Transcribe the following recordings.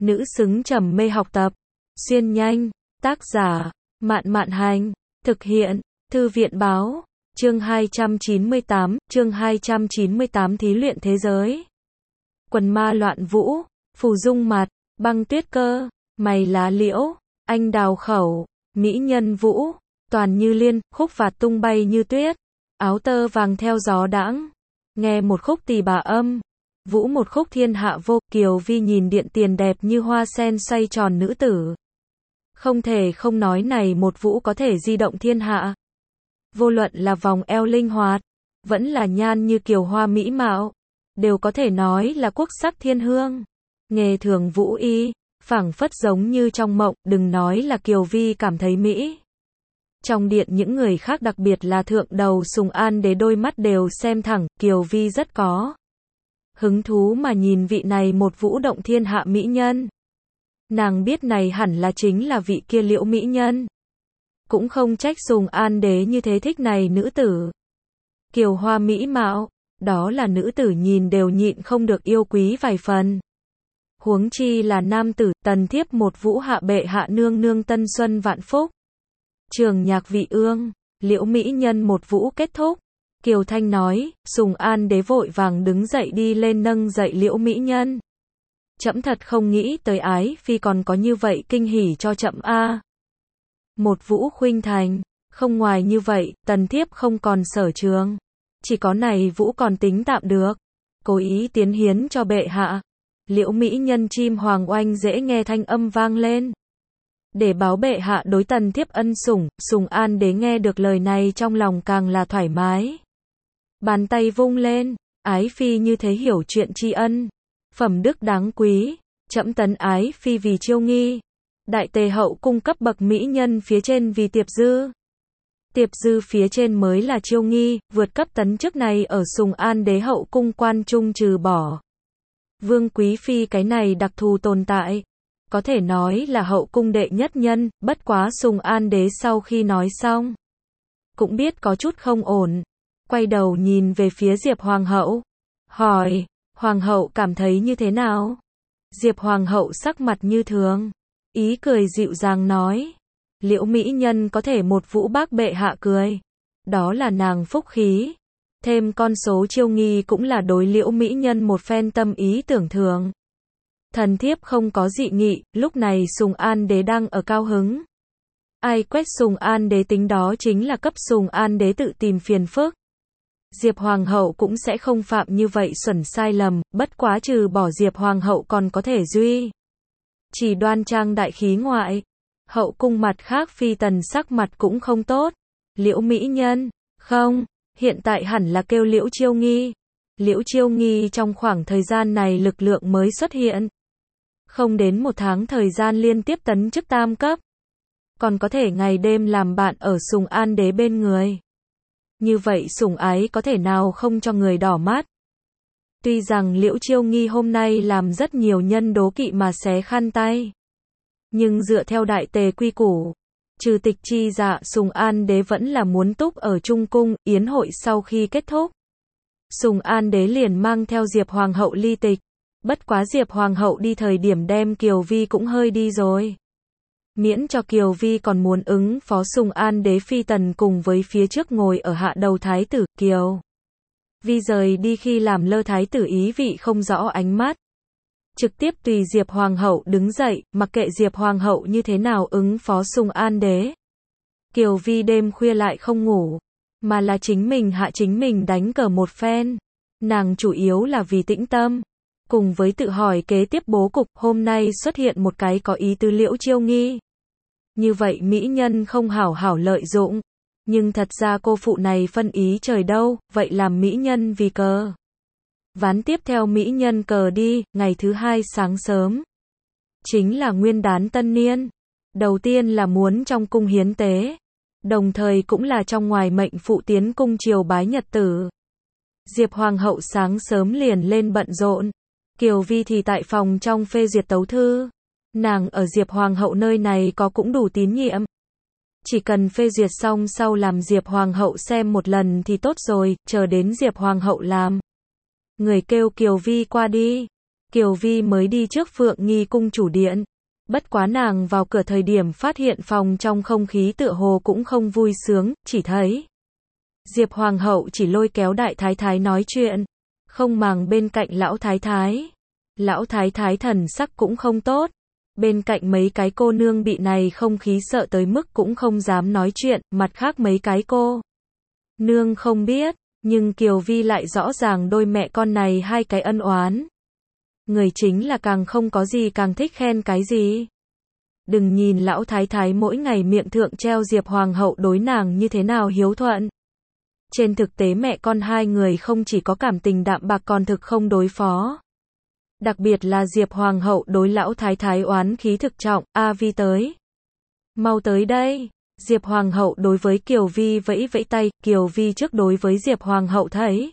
nữ xứng trầm mê học tập. Xuyên nhanh, tác giả, Mạn Mạn Hành, thực hiện, Thư viện Báo, chương 298 thí luyện thế giới. Quần ma loạn vũ, phù dung mặt, băng tuyết cơ, mày lá liễu, anh đào khẩu, mỹ nhân vũ, toàn như liên, khúc phạt tung bay như tuyết, áo tơ vàng theo gió đãng, nghe một khúc tỳ bà âm, vũ một khúc thiên hạ vô. Kiều Vi nhìn điện tiền đẹp như hoa sen xoay tròn nữ tử. Không thể không nói này một vũ có thể di động thiên hạ. Vô luận là vòng eo linh hoạt, vẫn là nhan như kiều hoa mỹ mạo, đều có thể nói là quốc sắc thiên hương. Nghề thường vũ y, phảng phất giống như trong mộng, đừng nói là Kiều Vi cảm thấy mỹ. Trong điện những người khác đặc biệt là thượng đầu Sùng An Đế đôi mắt đều xem thẳng, Kiều Vi rất có hứng thú mà nhìn vị này một vũ động thiên hạ mỹ nhân. Nàng biết này hẳn là chính là vị kia Liễu mỹ nhân. Cũng không trách Sùng An Đế như thế thích này nữ tử. Kiều hoa mỹ mạo, đó là nữ tử nhìn đều nhịn không được yêu quý vài phần. Huống chi là nam tử, tần thiếp một vũ hạ bệ hạ nương nương tân xuân vạn phúc. Trường nhạc vị ương, Liễu mỹ nhân một vũ kết thúc. Kiều Thanh nói, Sùng An Đế vội vàng đứng dậy đi lên nâng dậy Liễu mỹ nhân. Trẫm thật không nghĩ tới ái phi còn có như vậy kinh hỉ cho trẫm a. Một vũ khuynh thành, không ngoài như vậy, tần thiếp không còn sở trường. Chỉ có này vũ còn tính tạm được. Cố ý tiến hiến cho bệ hạ. Liễu mỹ nhân chim hoàng oanh dễ nghe thanh âm vang lên. Để báo bệ hạ đối tần thiếp ân sủng, Sùng An Đế nghe được lời này trong lòng càng là thoải mái. Bàn tay vung lên, ái phi như thế hiểu chuyện tri ân. Phẩm đức đáng quý, trẫm tấn ái phi vì chiêu nghi. Đại tề hậu cung cấp bậc mỹ nhân phía trên vì tiệp dư. Tiệp dư phía trên mới là chiêu nghi, vượt cấp tấn chức này ở Sùng An Đế hậu cung quan trung trừ bỏ Vương Quý Phi cái này đặc thù tồn tại. Có thể nói là hậu cung đệ nhất nhân, bất quá Sùng An Đế sau khi nói xong. Cũng biết có chút không ổn. Quay đầu nhìn về phía Diệp Hoàng hậu. Hỏi, Hoàng hậu cảm thấy như thế nào? Diệp Hoàng hậu sắc mặt như thường. Ý cười dịu dàng nói. Liễu mỹ nhân có thể một vũ bác bệ hạ cười. Đó là nàng phúc khí. Thêm con số chiêu nghi cũng là đối Liễu mỹ nhân một phen tâm ý tưởng thường. Thần thiếp không có dị nghị, lúc này Sùng An Đế đang ở cao hứng. Ai quét Sùng An Đế tính đó chính là cấp Sùng An Đế tự tìm phiền phức. Diệp Hoàng hậu cũng sẽ không phạm như vậy xuẩn sai lầm, bất quá trừ bỏ Diệp Hoàng hậu còn có thể duy chỉ đoan trang đại khí ngoại. Hậu cung mặt khác phi tần sắc mặt cũng không tốt. Liễu mỹ nhân, không, hiện tại hẳn là kêu Liễu chiêu nghi. Liễu chiêu nghi trong khoảng thời gian này lực lượng mới xuất hiện. Không đến một tháng thời gian liên tiếp tấn chức tam cấp. Còn có thể ngày đêm làm bạn ở Sùng An Đế bên người. Như vậy sủng ái có thể nào không cho người đỏ mắt. Tuy rằng Liễu chiêu nghi hôm nay làm rất nhiều nhân đố kỵ mà xé khăn tay. Nhưng dựa theo đại tề quy củ, trừ tịch chi dạ Sùng An Đế vẫn là muốn túc ở Trung Cung. Yến hội sau khi kết thúc, Sùng An Đế liền mang theo Diệp Hoàng hậu ly tịch. Bất quá Diệp Hoàng hậu đi thời điểm đem Kiều Vi cũng hơi đi rồi. Miễn cho Kiều Vi còn muốn ứng phó Sùng An Đế phi tần cùng với phía trước ngồi ở hạ đầu thái tử. Kiều Vi rời đi khi làm lơ thái tử ý vị không rõ ánh mắt. Trực tiếp tùy Diệp Hoàng hậu đứng dậy, mặc kệ Diệp Hoàng hậu như thế nào ứng phó Sùng An Đế. Kiều Vi đêm khuya lại không ngủ, mà là chính mình hạ chính mình đánh cờ một phen. Nàng chủ yếu là vì tĩnh tâm, cùng với tự hỏi kế tiếp bố cục. Hôm nay xuất hiện một cái có ý tứ Liễu chiêu nghi. Như vậy mỹ nhân không hảo hảo lợi dụng. Nhưng thật ra cô phụ này phân ý trời đâu, vậy làm mỹ nhân vì cờ. Ván tiếp theo mỹ nhân cờ đi, ngày thứ hai sáng sớm. Chính là nguyên đán tân niên. Đầu tiên là muốn trong cung hiến tế. Đồng thời cũng là trong ngoài mệnh phụ tiến cung triều bái nhật tử. Diệp Hoàng hậu sáng sớm liền lên bận rộn. Kiều Vi thì tại phòng trong phê duyệt tấu thư. Nàng ở Diệp Hoàng hậu nơi này có cũng đủ tín nhiệm. Chỉ cần phê duyệt xong sau làm Diệp Hoàng hậu xem một lần thì tốt rồi, chờ đến Diệp Hoàng hậu làm. Người kêu Kiều Vi qua đi. Kiều Vi mới đi trước Phượng Nghi cung chủ điện. Bất quá nàng vào cửa thời điểm phát hiện phòng trong không khí tựa hồ cũng không vui sướng, chỉ thấy Diệp Hoàng hậu chỉ lôi kéo đại thái thái nói chuyện, không màng bên cạnh lão thái thái. Lão thái thái thần sắc cũng không tốt. Bên cạnh mấy cái cô nương bị này không khí sợ tới mức cũng không dám nói chuyện, mặt khác mấy cái cô nương không biết, nhưng Kiều Vi lại rõ ràng đôi mẹ con này hai cái ân oán. Người chính là càng không có gì càng thích khen cái gì. Đừng nhìn lão thái thái mỗi ngày miệng thượng treo Diệp Hoàng hậu đối nàng như thế nào hiếu thuận. Trên thực tế mẹ con hai người không chỉ có cảm tình đạm bạc còn thực không đối phó. Đặc biệt là Diệp Hoàng hậu đối lão thái thái oán khí thực trọng. A Vi tới. Mau tới đây. Diệp Hoàng hậu đối với Kiều Vi vẫy vẫy tay. Kiều Vi trước đối với Diệp Hoàng hậu thấy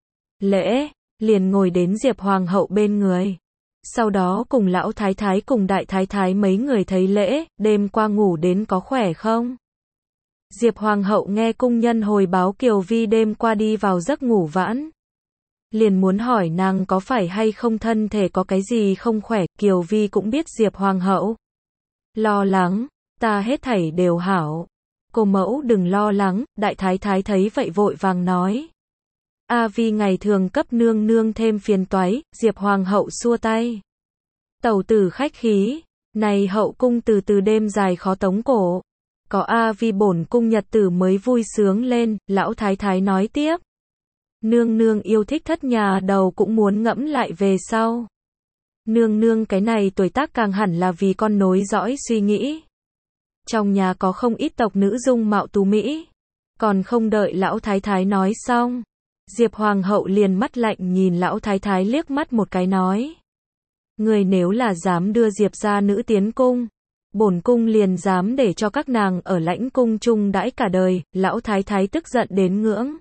lễ, liền ngồi đến Diệp Hoàng hậu bên người. Sau đó cùng lão thái thái cùng đại thái thái mấy người thấy lễ, đêm qua ngủ đến có khỏe không? Diệp Hoàng hậu nghe cung nhân hồi báo Kiều Vi đêm qua đi vào giấc ngủ vãn. Liền muốn hỏi nàng có phải hay không thân thể có cái gì không khỏe. Kiều Vi cũng biết Diệp Hoàng hậu lo lắng, ta hết thảy đều hảo. Cô mẫu đừng lo lắng. Đại thái thái thấy vậy vội vàng nói. A Vi ngày thường cấp nương nương thêm phiền toái. Diệp Hoàng hậu xua tay. Tẩu tử khách khí, này hậu cung từ từ đêm dài khó tống cổ. Có A Vi bổn cung nhật tử mới vui sướng lên. Lão thái thái nói tiếp. Nương nương yêu thích thất nhà đầu cũng muốn ngẫm lại về sau. Nương nương cái này tuổi tác càng hẳn là vì con nối dõi suy nghĩ. Trong nhà có không ít tộc nữ dung mạo tú mỹ. Còn không đợi lão thái thái nói xong. Diệp Hoàng hậu liền mắt lạnh nhìn lão thái thái liếc mắt một cái nói. Người nếu là dám đưa Diệp gia nữ tiến cung, bổn cung liền dám để cho các nàng ở lãnh cung chung đãi cả đời. Lão thái thái tức giận đến ngưỡng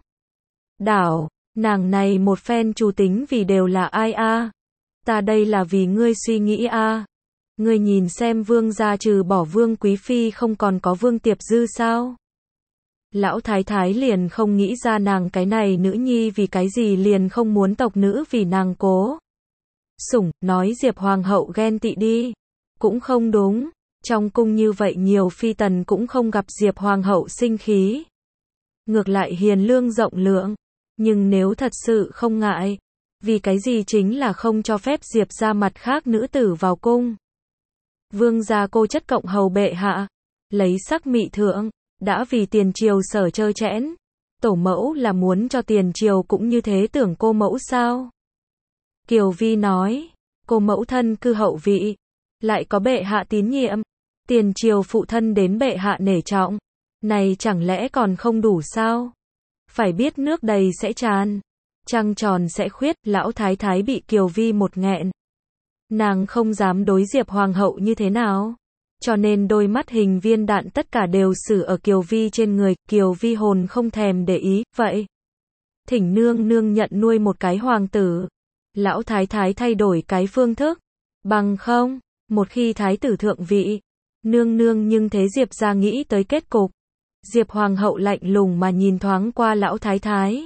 đảo, nàng này một phen chủ tính vì đều là ai a? Ta đây là vì ngươi suy nghĩ a. Ngươi nhìn xem vương gia trừ bỏ vương quý phi không còn có vương tiệp dư sao? Lão thái thái liền không nghĩ ra nàng cái này nữ nhi vì cái gì liền không muốn tộc nữ vì nàng cố sủng, nói Diệp Hoàng hậu ghen tị đi. Cũng không đúng, trong cung như vậy nhiều phi tần cũng không gặp Diệp Hoàng hậu sinh khí. Ngược lại hiền lương rộng lượng, nhưng nếu thật sự không ngại, vì cái gì chính là không cho phép Diệp gia mặt khác nữ tử vào cung. Vương gia cô chất cộng hầu bệ hạ, lấy sắc mị thượng, đã vì tiền triều sở trơ trẽn. Tổ mẫu là muốn cho tiền triều cũng như thế tưởng cô mẫu sao? Kiều Vi nói, cô mẫu thân cư hậu vị, lại có bệ hạ tín nhiệm, tiền triều phụ thân đến bệ hạ nể trọng, này chẳng lẽ còn không đủ sao? Phải biết nước đầy sẽ tràn, trăng tròn sẽ khuyết. Lão thái thái bị Kiều Vi một nghẹn. Nàng không dám đối Diệp Hoàng hậu như thế nào, cho nên đôi mắt hình viên đạn tất cả đều xử ở Kiều Vi trên người. Kiều Vi hồn không thèm để ý, vậy thỉnh nương nương nhận nuôi một cái hoàng tử. Lão thái thái thay đổi cái phương thức, bằng không, một khi thái tử thượng vị, nương nương nhưng thế Diệp gia nghĩ tới kết cục. Diệp Hoàng hậu lạnh lùng mà nhìn thoáng qua lão thái thái.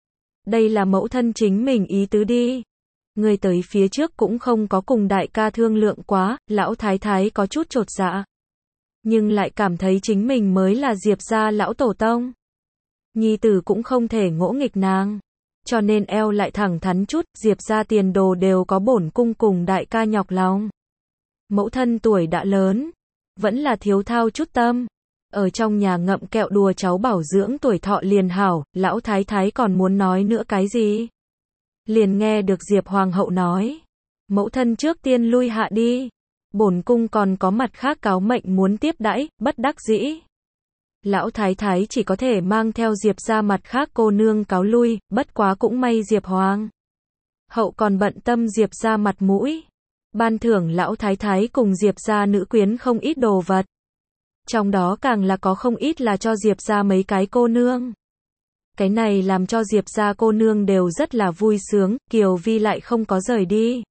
Đây là mẫu thân chính mình ý tứ đi. Người tới phía trước cũng không có cùng đại ca thương lượng quá. Lão thái thái có chút chột dạ, nhưng lại cảm thấy chính mình mới là Diệp gia lão tổ tông. Nhi tử cũng không thể ngỗ nghịch nàng, cho nên eo lại thẳng thắn chút. Diệp gia tiền đồ đều có bổn cung cùng đại ca nhọc lòng. Mẫu thân tuổi đã lớn, vẫn là thiếu thao chút tâm. Ở trong nhà ngậm kẹo đùa cháu bảo dưỡng tuổi thọ liền hảo. Lão thái thái còn muốn nói nữa cái gì, liền nghe được Diệp Hoàng hậu nói. Mẫu thân trước tiên lui hạ đi. Bổn cung còn có mặt khác cáo mệnh muốn tiếp đãi. Bất đắc dĩ, lão thái thái chỉ có thể mang theo Diệp gia mặt khác cô nương cáo lui. Bất quá cũng may Diệp Hoàng hậu còn bận tâm Diệp gia mặt mũi, ban thưởng lão thái thái cùng Diệp gia nữ quyến không ít đồ vật. Trong đó càng là có không ít là cho Diệp gia mấy cái cô nương. Cái này làm cho Diệp gia cô nương đều rất là vui sướng. Kiều Vi lại không có rời đi,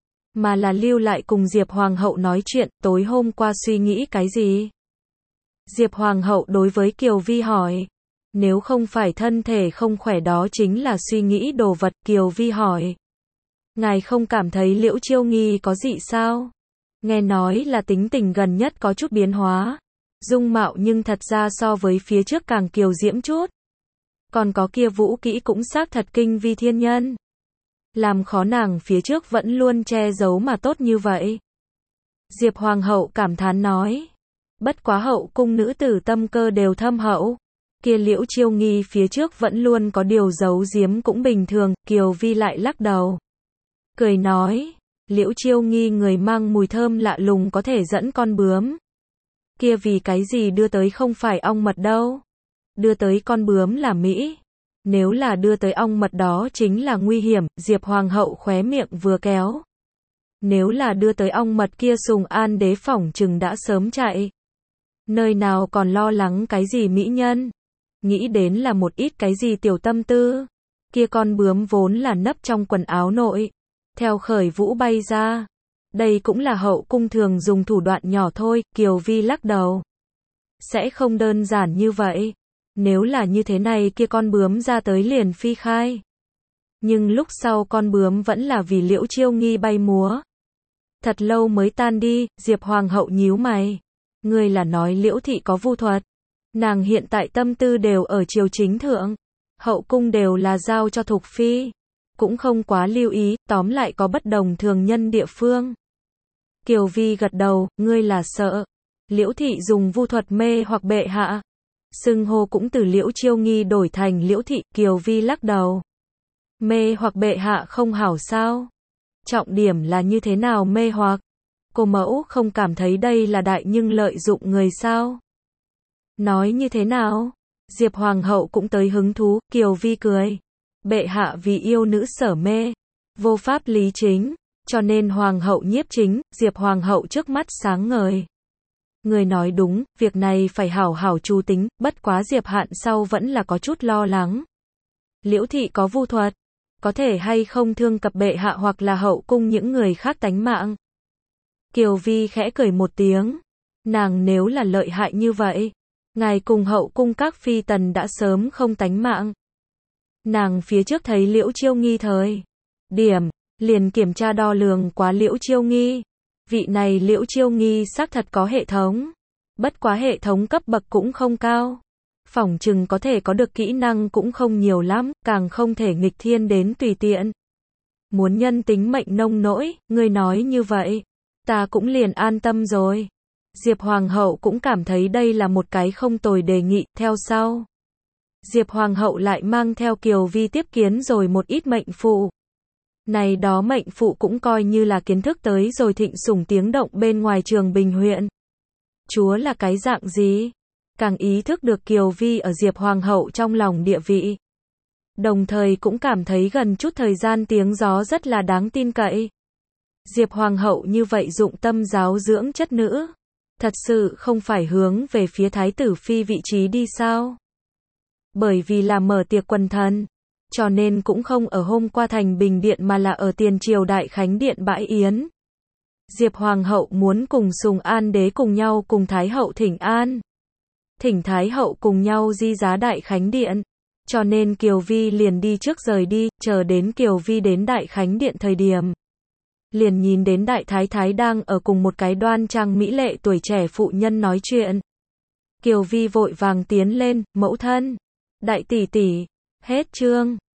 mà là lưu lại cùng Diệp Hoàng hậu nói chuyện. Tối hôm qua suy nghĩ cái gì? Diệp Hoàng hậu đối với Kiều Vi hỏi. Nếu không phải thân thể không khỏe đó chính là suy nghĩ đồ vật. Kiều Vi hỏi. ngài không cảm thấy Liễu Chiêu Nghi có dị sao? Nghe nói là tính tình gần nhất có chút biến hóa. Dung mạo nhưng thật ra so với phía trước càng kiều diễm chút. Còn có kia vũ kỹ cũng xác thật kinh vi thiên nhân. Làm khó nàng phía trước vẫn luôn che giấu mà tốt như vậy. Diệp Hoàng hậu cảm thán nói. Bất quá hậu cung nữ tử tâm cơ đều thâm hậu. Kia Liễu Chiêu Nghi phía trước vẫn luôn có điều giấu giếm cũng bình thường, Kiều Vi lại lắc đầu. Cười nói, Liễu Chiêu Nghi người mang mùi thơm lạ lùng có thể dẫn con bướm. Kia vì cái gì đưa tới không phải ong mật đâu. Đưa tới con bướm là Mỹ. Nếu là đưa tới ong mật đó chính là nguy hiểm, Diệp Hoàng hậu khóe miệng vừa kéo. Nếu là đưa tới ong mật kia Sùng An đế phỏng chừng đã sớm chạy. Nơi nào còn lo lắng cái gì mỹ nhân. Nghĩ đến là một ít cái gì tiểu tâm tư. Kia con bướm vốn là nấp trong quần áo nội. Theo khởi vũ bay ra. Đây cũng là hậu cung thường dùng thủ đoạn nhỏ thôi, Kiều Vi lắc đầu. Sẽ không đơn giản như vậy. Nếu là như thế này kia con bướm ra tới liền phi khai. Nhưng lúc sau con bướm vẫn là vì Liễu Chiêu Nghi bay múa. Thật lâu mới tan đi, Diệp Hoàng hậu nhíu mày. Ngươi là nói Liễu thị có vu thuật. Nàng hiện tại tâm tư đều ở triều chính thượng. Hậu cung đều là giao cho Thục Phi. Cũng không quá lưu ý, tóm lại có bất đồng thường nhân địa phương. Kiều Vi gật đầu, ngươi là sợ. Liễu thị dùng vu thuật mê hoặc bệ hạ. Xưng hô cũng từ Liễu Chiêu Nghi đổi thành Liễu thị, Kiều Vi lắc đầu. Mê hoặc bệ hạ không hảo sao? Trọng điểm là như thế nào mê hoặc? Cô mẫu không cảm thấy đây là đại nhưng lợi dụng người sao? Nói như thế nào? Diệp Hoàng hậu cũng tới hứng thú, Kiều Vi cười. Bệ hạ vì yêu nữ sở mê, vô pháp lý chính, cho nên Hoàng hậu nhiếp chính, Diệp Hoàng hậu trước mắt sáng ngời. Người nói đúng, việc này phải hảo hảo chú tính, bất quá Diệp Hạn sau vẫn là có chút lo lắng. Liễu thị có vu thuật, có thể hay không thương cập bệ hạ hoặc là hậu cung những người khác tánh mạng. Kiều Vi khẽ cười một tiếng, nàng nếu là lợi hại như vậy, ngài cùng hậu cung các phi tần đã sớm không tánh mạng. Nàng phía trước thấy Liễu Chiêu Nghi thời điểm, liền kiểm tra đo lường quá Liễu Chiêu Nghi. Vị này Liễu Chiêu Nghi xác thật có hệ thống. Bất quá hệ thống cấp bậc cũng không cao. Phỏng chừng có thể có được kỹ năng cũng không nhiều lắm, càng không thể nghịch thiên đến tùy tiện. Muốn nhân tính mệnh nông nỗi, ngươi nói như vậy. Ta cũng liền an tâm rồi. Diệp Hoàng hậu cũng cảm thấy đây là một cái không tồi đề nghị, theo sau. Diệp Hoàng hậu lại mang theo Kiều Vi tiếp kiến rồi một ít mệnh phụ. Này đó mệnh phụ cũng coi như là kiến thức tới rồi thịnh sủng tiếng động bên ngoài Trường Bình huyện. Chúa là cái dạng gì? Càng ý thức được Kiều Vi ở Diệp Hoàng hậu trong lòng địa vị. Đồng thời cũng cảm thấy gần chút thời gian tiếng gió rất là đáng tin cậy. Diệp Hoàng hậu như vậy dụng tâm giáo dưỡng chất nữ. Thật sự không phải hướng về phía Thái tử Phi vị trí đi sao? Bởi vì là mở tiệc quần thần. Cho nên cũng không ở hôm qua thành Bình Điện mà là ở tiền triều Đại Khánh Điện bãi yến. Diệp Hoàng hậu muốn cùng Sùng An đế cùng nhau cùng Thái hậu thỉnh an. Thỉnh Thái hậu cùng nhau di giá Đại Khánh Điện. Cho nên Kiều Vi liền đi trước rời đi, chờ đến Kiều Vi đến Đại Khánh Điện thời điểm. Liền nhìn đến Đại Thái Thái đang ở cùng một cái đoan trang mỹ lệ tuổi trẻ phụ nhân nói chuyện. Kiều Vi vội vàng tiến lên, mẫu thân. Đại tỷ tỷ. Hết chương.